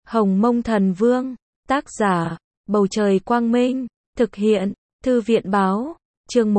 Hồng Mông Thần Vương, tác giả, Bầu Trời Quang Minh, thực hiện, Thư viện Báo, chương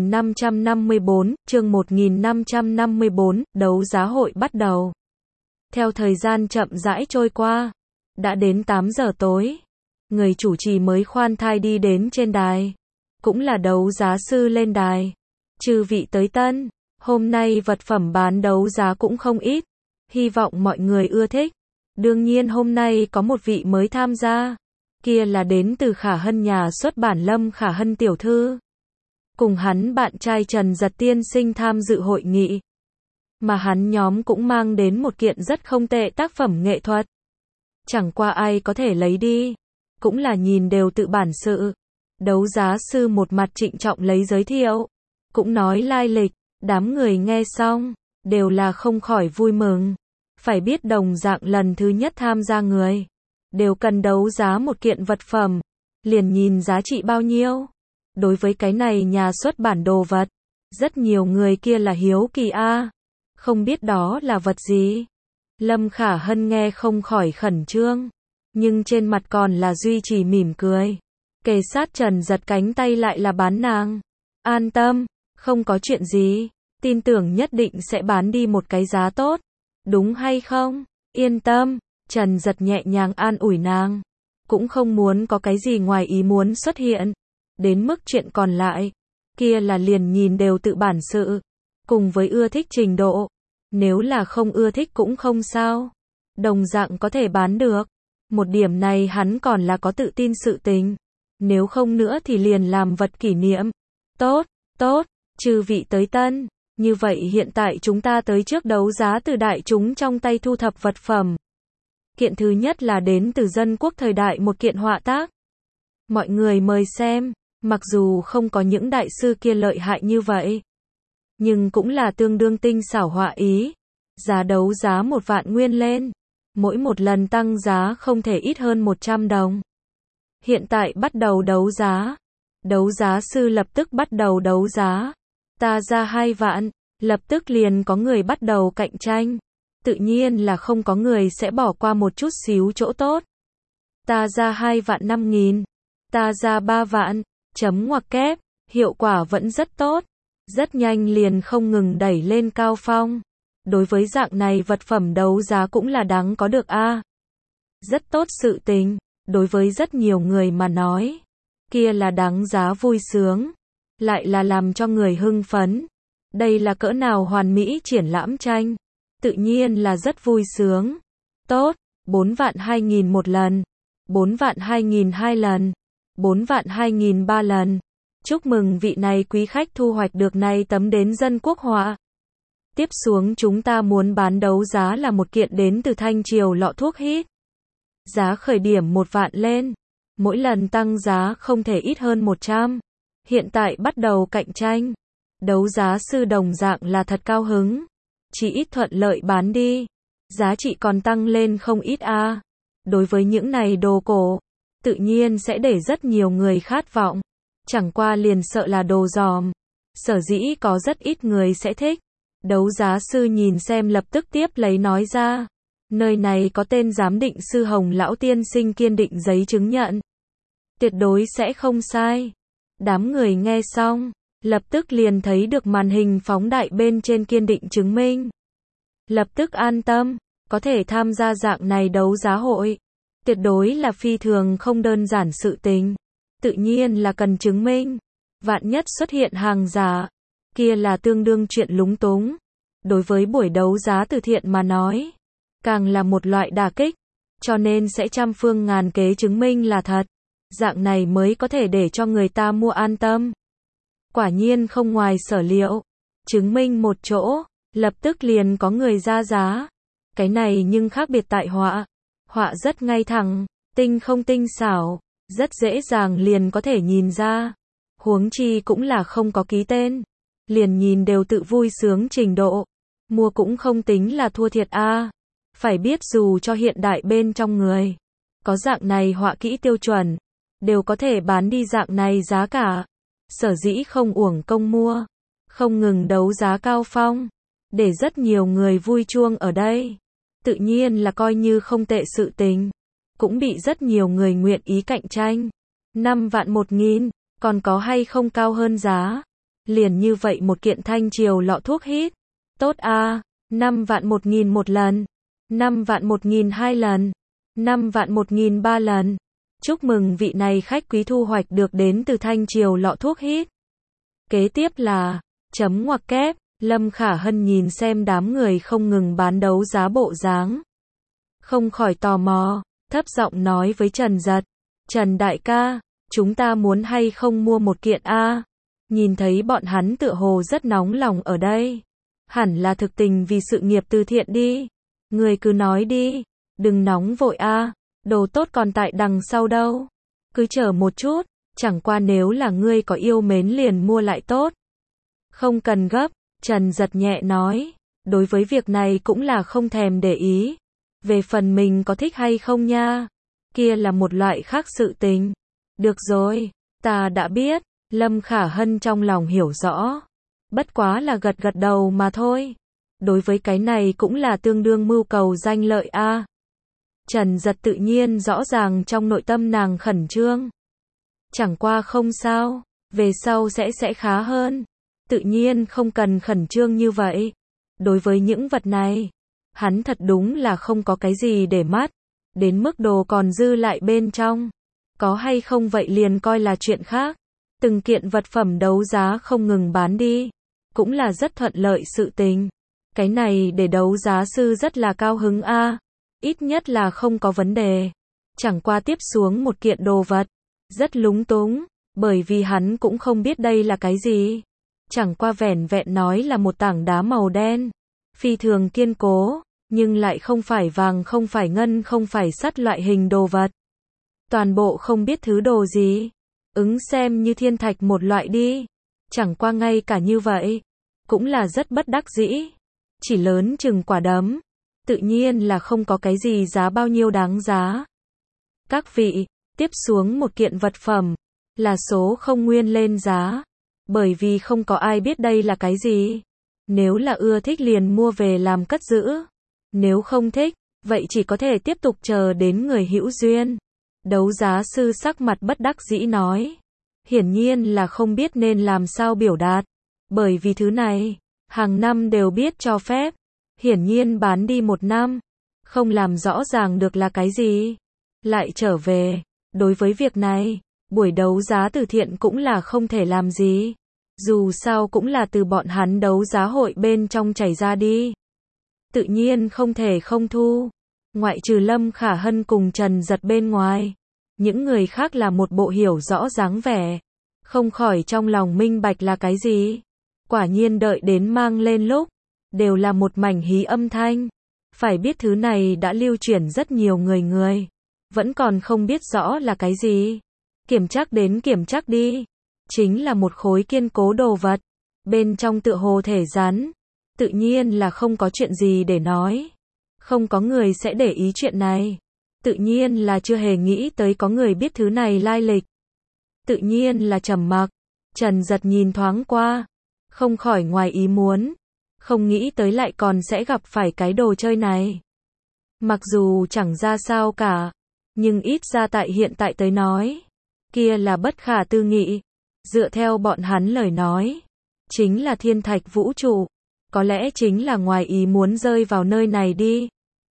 1554, đấu giá hội bắt đầu. Theo thời gian chậm rãi trôi qua, đã đến 8 giờ tối, người chủ trì mới khoan thai đi đến trên đài, cũng là đấu giá sư lên đài. Chư vị tới tân, hôm nay vật phẩm bán đấu giá cũng không ít, hy vọng mọi người ưa thích. Đương nhiên hôm nay có một vị mới tham gia, kia là đến từ Khả Hân nhà xuất bản Lâm Khả Hân tiểu thư. Cùng hắn bạn trai Trần Giật tiên sinh tham dự hội nghị. Mà hắn nhóm cũng mang đến một kiện rất không tệ tác phẩm nghệ thuật. Chẳng qua ai có thể lấy đi, cũng là nhìn đều tự bản sự. Đấu giá sư một mặt trịnh trọng lấy giới thiệu, cũng nói lai lịch, đám người nghe xong, đều là không khỏi vui mừng. Phải biết đồng dạng lần thứ nhất tham gia người, đều cần đấu giá một kiện vật phẩm, liền nhìn giá trị bao nhiêu. Đối với cái này nhà xuất bản đồ vật, rất nhiều người kia là hiếu kỳ a, không biết đó là vật gì. Lâm Khả Hân nghe không khỏi khẩn trương, nhưng trên mặt còn là duy trì mỉm cười. Kề sát Trần Giật cánh tay lại là bán nàng. An tâm, không có chuyện gì, tin tưởng nhất định sẽ bán đi một cái giá tốt. Đúng hay không? Yên tâm, Trần Giật nhẹ nhàng an ủi nàng. Cũng không muốn có cái gì ngoài ý muốn xuất hiện. Đến mức chuyện còn lại, kia là liền nhìn đều tự bản sự. Cùng với ưa thích trình độ. Nếu là không ưa thích cũng không sao. Đồng dạng có thể bán được. Một điểm này hắn còn là có tự tin sự tình. Nếu không nữa thì liền làm vật kỷ niệm. Tốt, tốt, chư vị tới tân. Như vậy hiện tại chúng ta tới trước đấu giá từ đại chúng trong tay thu thập vật phẩm. Kiện thứ nhất là đến từ dân quốc thời đại một kiện họa tác. Mọi người mời xem, mặc dù không có những đại sư kia lợi hại như vậy, nhưng cũng là tương đương tinh xảo họa ý. Giá đấu giá 1 vạn nguyên lên, mỗi một lần tăng giá không thể ít hơn 100 đồng. Hiện tại bắt đầu đấu giá. Đấu giá sư lập tức bắt đầu đấu giá. Ta ra 2 vạn, lập tức liền có người bắt đầu cạnh tranh. Tự nhiên là không có người sẽ bỏ qua một chút xíu chỗ tốt. Ta ra 2 vạn 5.000, ta ra 3 vạn, chấm ngoặc kép, hiệu quả vẫn rất tốt. Rất nhanh liền không ngừng đẩy lên cao phong. Đối với dạng này vật phẩm đấu giá cũng là đáng có được a. Rất tốt sự tình, đối với rất nhiều người mà nói, kia là đáng giá vui sướng. Lại là làm cho người hưng phấn. Đây là cỡ nào hoàn mỹ triển lãm tranh. Tự nhiên là rất vui sướng. Tốt, 4 vạn 2.000 một lần, 4 vạn 2.000 2 lần, 4 vạn 2.000 3 lần. Chúc mừng vị này quý khách thu hoạch được này tấm đến dân quốc họa. Tiếp xuống chúng ta muốn bán đấu giá là một kiện đến từ Thanh Triều lọ thuốc hít. Giá khởi điểm 1 vạn lên. Mỗi lần tăng giá không thể ít hơn 100. Hiện tại bắt đầu cạnh tranh. Đấu giá sư đồng dạng là thật cao hứng. Chỉ ít thuận lợi bán đi. Giá trị còn tăng lên không ít a. Đối với những này đồ cổ, tự nhiên sẽ để rất nhiều người khát vọng. Chẳng qua liền sợ là đồ giòm. Sở dĩ có rất ít người sẽ thích. Đấu giá sư nhìn xem lập tức tiếp lấy nói ra. Nơi này có tên giám định sư Hồng lão tiên sinh kiên định giấy chứng nhận. Tuyệt đối sẽ không sai. Đám người nghe xong, lập tức liền thấy được màn hình phóng đại bên trên kiên định chứng minh. Lập tức an tâm, có thể tham gia dạng này đấu giá hội. Tuyệt đối là phi thường không đơn giản sự tình. Tự nhiên là cần chứng minh. Vạn nhất xuất hiện hàng giả, kia là tương đương chuyện lúng túng. Đối với buổi đấu giá từ thiện mà nói, càng là một loại đả kích. Cho nên sẽ trăm phương ngàn kế chứng minh là thật. Dạng này mới có thể để cho người ta mua an tâm. Quả nhiên không ngoài sở liệu. Chứng minh một chỗ, lập tức liền có người ra giá. Cái này nhưng khác biệt tại họa. Họa rất ngay thẳng, tinh không tinh xảo, rất dễ dàng liền có thể nhìn ra. Huống chi cũng là không có ký tên. Liền nhìn đều tự vui sướng trình độ. Mua cũng không tính là thua thiệt a. Phải biết dù cho hiện đại bên trong người, có dạng này họa kỹ tiêu chuẩn, đều có thể bán đi dạng này giá cả. Sở dĩ không uổng công mua, không ngừng đấu giá cao phong, để rất nhiều người vui chuông ở đây. Tự nhiên là coi như không tệ sự tình. cũng bị rất nhiều người nguyện ý cạnh tranh. 5 vạn 1.000, còn có hay không cao hơn giá? Liền như vậy một kiện Thanh Triều lọ thuốc hít. Tốt a, 5 vạn 1.000 một lần, 5 vạn 1.000 hai lần, 5 vạn 1.000 ba lần. Chúc mừng vị này khách quý thu hoạch được đến từ Thanh Triều lọ thuốc hít. Kế tiếp là, chấm ngoặc kép, Lâm Khả Hân nhìn xem đám người không ngừng bán đấu giá bộ dáng. Không khỏi tò mò, thấp giọng nói với Trần Giật. Trần đại ca, chúng ta muốn hay không mua một kiện a? Nhìn thấy bọn hắn tựa hồ rất nóng lòng ở đây. Hẳn là thực tình vì sự nghiệp từ thiện đi. Người cứ nói đi, đừng nóng vội a, đồ tốt còn tại đằng sau đâu. Cứ chờ một chút, chẳng qua nếu là ngươi có yêu mến liền mua lại tốt. Không cần gấp, Trần Giật nhẹ nói, đối với việc này cũng là không thèm để ý. Về phần mình có thích hay không nha, kia là một loại khác sự tình. Được rồi, ta đã biết, Lâm Khả Hân trong lòng hiểu rõ. Bất quá là gật gật đầu mà thôi. Đối với cái này cũng là tương đương mưu cầu danh lợi a. Trần Giật tự nhiên rõ ràng trong nội tâm nàng khẩn trương. Chẳng qua không sao, về sau sẽ khá hơn. Tự nhiên không cần khẩn trương như vậy. Đối với những vật này, hắn thật đúng là không có cái gì để mắt. Đến mức đồ còn dư lại bên trong. Có hay không vậy liền coi là chuyện khác. Từng kiện vật phẩm đấu giá không ngừng bán đi. Cũng là rất thuận lợi sự tình. Cái này để đấu giá sư rất là cao hứng a. Ít nhất là không có vấn đề. Chẳng qua tiếp xuống một kiện đồ vật. Rất lúng túng. Bởi vì hắn cũng không biết đây là cái gì. Chẳng qua vẻn vẹn nói là một tảng đá màu đen. Phi thường kiên cố. Nhưng lại không phải vàng, không phải ngân, không phải sắt loại hình đồ vật. Toàn bộ không biết thứ đồ gì. Ứng xem như thiên thạch một loại đi. Chẳng qua ngay cả như vậy. Cũng là rất bất đắc dĩ. Chỉ lớn chừng quả đấm. Tự nhiên là không có cái gì giá bao nhiêu đáng giá. Các vị, tiếp xuống một kiện vật phẩm. Là số không nguyên lên giá. Bởi vì không có ai biết đây là cái gì. Nếu là ưa thích liền mua về làm cất giữ. Nếu không thích, vậy chỉ có thể tiếp tục chờ đến người hữu duyên. Đấu giá sư sắc mặt bất đắc dĩ nói. Hiển nhiên là không biết nên làm sao biểu đạt. Bởi vì thứ này, hàng năm đều biết cho phép. Hiển nhiên bán đi một năm. Không làm rõ ràng được là cái gì. Lại trở về. Đối với việc này, buổi đấu giá từ thiện cũng là không thể làm gì. Dù sao cũng là từ bọn hắn đấu giá hội bên trong chảy ra đi. Tự nhiên không thể không thu. Ngoại trừ Lâm Khả Hân cùng Trần Giật bên ngoài. Những người khác là một bộ hiểu rõ dáng vẻ. Không khỏi trong lòng minh bạch là cái gì. Quả nhiên đợi đến mang lên lúc. Đều là một mảnh hí âm thanh. Phải biết thứ này đã lưu truyền rất nhiều người. Vẫn còn không biết rõ là cái gì. Kiểm trắc đến kiểm trắc đi. Chính là một khối kiên cố đồ vật. Bên trong tựa hồ thể rắn. Tự nhiên là không có chuyện gì để nói. Không có người sẽ để ý chuyện này. Tự nhiên là chưa hề nghĩ tới có người biết thứ này lai lịch. Tự nhiên là trầm mặc. Trần Giật nhìn thoáng qua. Không khỏi ngoài ý muốn. Không nghĩ tới lại còn sẽ gặp phải cái đồ chơi này. Mặc dù chẳng ra sao cả. Nhưng ít ra tại hiện tại tới nói. Kia là bất khả tư nghị. Dựa theo bọn hắn lời nói. Chính là thiên thạch vũ trụ. Có lẽ chính là ngoài ý muốn rơi vào nơi này đi.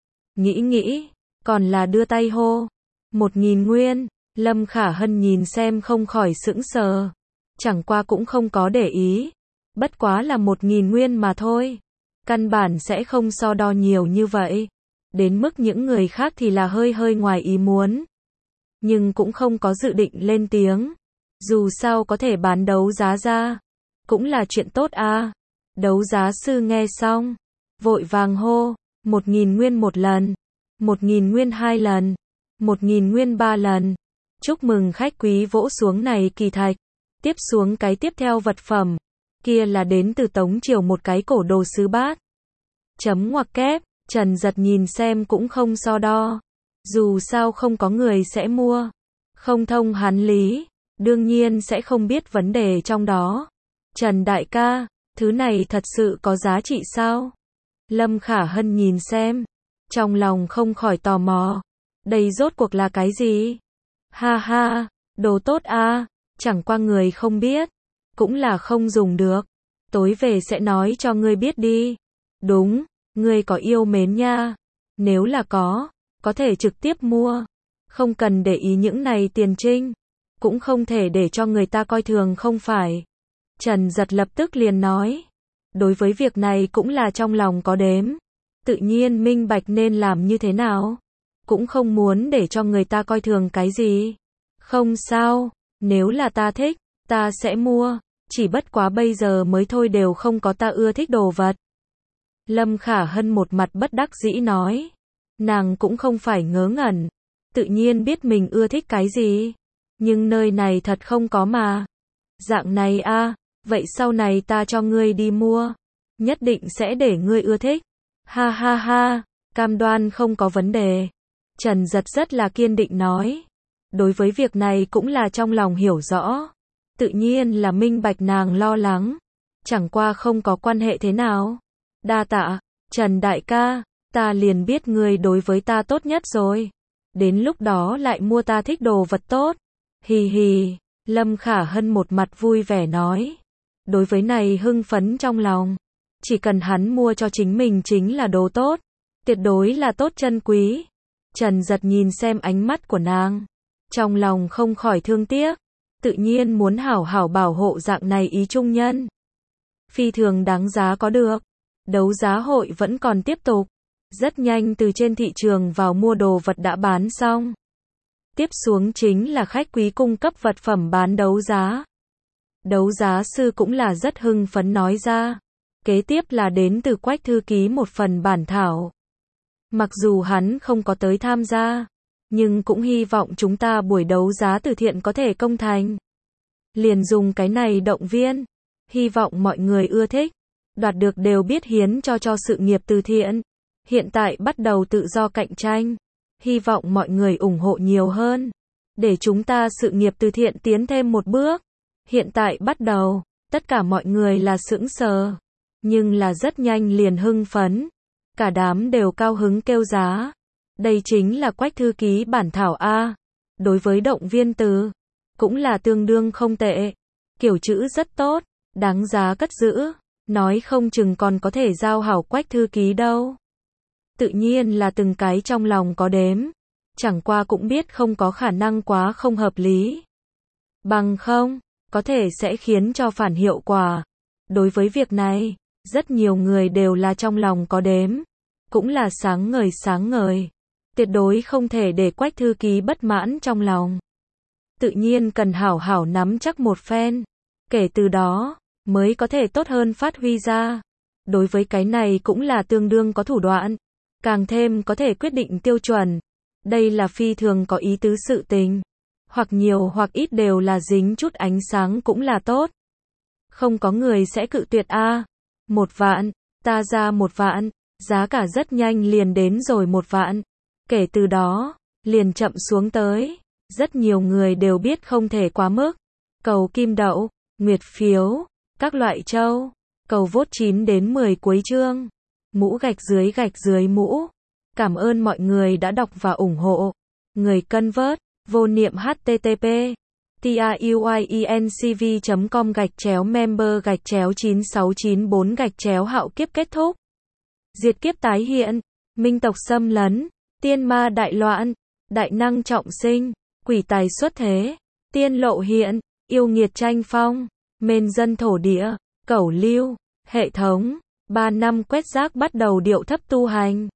Nghĩ. Còn là đưa tay hô. 1.000 nguyên. Lâm Khả Hân nhìn xem không khỏi sững sờ. Chẳng qua cũng không có để ý. Bất quá là 1.000 nguyên mà thôi. Căn bản sẽ không so đo nhiều như vậy. Đến mức những người khác thì là hơi ngoài ý muốn. Nhưng cũng không có dự định lên tiếng. Dù sao có thể bán đấu giá ra. Cũng là chuyện tốt a. Đấu giá sư nghe xong. Vội vàng hô. 1.000 nguyên một lần. 1.000 nguyên hai lần. 1.000 nguyên ba lần. Chúc mừng khách quý vỗ xuống này kỳ thạch. Tiếp xuống cái tiếp theo vật phẩm. Kia là đến từ Tống Triều một cái cổ đồ sứ bát. Chấm ngoặc kép. Trần Giật nhìn xem cũng không so đo. Dù sao không có người sẽ mua. Không thông hắn lý. Đương nhiên sẽ không biết vấn đề trong đó. Trần đại ca, thứ này thật sự có giá trị sao? Lâm Khả Hân nhìn xem. Trong lòng không khỏi tò mò. Đây rốt cuộc là cái gì? Ha ha, đồ tốt a, chẳng qua người không biết, cũng là không dùng được. Tối về sẽ nói cho ngươi biết đi. Đúng, ngươi có yêu mến nha. Nếu là có thể trực tiếp mua. Không cần để ý những này tiền trinh. Cũng không thể để cho người ta coi thường không phải. Trần Giật lập tức liền nói. Đối với việc này cũng là trong lòng có đếm. Tự nhiên minh bạch nên làm như thế nào. Cũng không muốn để cho người ta coi thường cái gì. Không sao, nếu là ta thích, ta sẽ mua. Chỉ bất quá bây giờ mới thôi đều không có ta ưa thích đồ vật. Lâm Khả Hân một mặt bất đắc dĩ nói. Nàng cũng không phải ngớ ngẩn. Tự nhiên biết mình ưa thích cái gì. Nhưng nơi này thật không có mà. Dạng này a, vậy sau này ta cho ngươi đi mua. Nhất định sẽ để ngươi ưa thích. Ha ha ha, cam đoan không có vấn đề. Trần Giật rất là kiên định nói. Đối với việc này cũng là trong lòng hiểu rõ. Tự nhiên là minh bạch nàng lo lắng. Chẳng qua không có quan hệ thế nào. Đa tạ, Trần đại ca, ta liền biết ngươi đối với ta tốt nhất rồi. Đến lúc đó lại mua ta thích đồ vật tốt. Hì hì, Lâm Khả Hân một mặt vui vẻ nói. Đối với này hưng phấn trong lòng. Chỉ cần hắn mua cho chính mình chính là đồ tốt. Tuyệt đối là tốt chân quý. Trần Giật nhìn xem ánh mắt của nàng. Trong lòng không khỏi thương tiếc. Tự nhiên muốn hảo hảo bảo hộ dạng này ý trung nhân. Phi thường đáng giá có được. Đấu giá hội vẫn còn tiếp tục. Rất nhanh từ trên thị trường vào mua đồ vật đã bán xong. Tiếp xuống chính là khách quý cung cấp vật phẩm bán đấu giá. Đấu giá sư cũng là rất hưng phấn nói ra. Kế tiếp là đến từ Quách thư ký một phần bản thảo. Mặc dù hắn không có tới tham gia, nhưng cũng hy vọng chúng ta buổi đấu giá từ thiện có thể công thành. Liền dùng cái này động viên. Hy vọng mọi người ưa thích. Đoạt được đều biết hiến cho sự nghiệp từ thiện. Hiện tại bắt đầu tự do cạnh tranh. Hy vọng mọi người ủng hộ nhiều hơn. Để chúng ta sự nghiệp từ thiện tiến thêm một bước. Hiện tại bắt đầu, tất cả mọi người là sững sờ. Nhưng là rất nhanh liền hưng phấn. Cả đám đều cao hứng kêu giá. Đây chính là Quách thư ký bản thảo A. Đối với động viên từ, cũng là tương đương không tệ. Kiểu chữ rất tốt, đáng giá cất giữ. Nói không chừng còn có thể giao hảo Quách thư ký đâu. Tự nhiên là từng cái trong lòng có đếm. Chẳng qua cũng biết không có khả năng quá không hợp lý. Bằng không, có thể sẽ khiến cho phản hiệu quả. Đối với việc này, rất nhiều người đều là trong lòng có đếm. Cũng là sáng ngời. Tuyệt đối không thể để Quách thư ký bất mãn trong lòng. Tự nhiên cần hảo hảo nắm chắc một phen. Kể từ đó, mới có thể tốt hơn phát huy ra. Đối với cái này cũng là tương đương có thủ đoạn. Càng thêm có thể quyết định tiêu chuẩn. Đây là phi thường có ý tứ sự tình. Hoặc nhiều hoặc ít đều là dính chút ánh sáng cũng là tốt. Không có người sẽ cự tuyệt a. 1 vạn, ta ra 1 vạn, giá cả rất nhanh liền đến rồi 1 vạn. Kể từ đó, liền chậm xuống tới. Rất nhiều người đều biết không thể quá mức. Cầu kim đậu, nguyệt phiếu, các loại châu, cầu vote 9 đến 10 cuối chương. Mũ gạch dưới mũ. Cảm ơn mọi người đã đọc và ủng hộ. Người cân vớt, vô niệm http tiuyenc.com/member/9694/hạo kiếp kết thúc. Diệt kiếp tái hiện, minh tộc xâm lấn, tiên ma đại loạn, đại năng trọng sinh, quỷ tài xuất thế, tiên lộ hiện, yêu nghiệt tranh phong, mên dân thổ địa, cẩu lưu, hệ thống, 3 năm quét rác bắt đầu điệu thấp tu hành.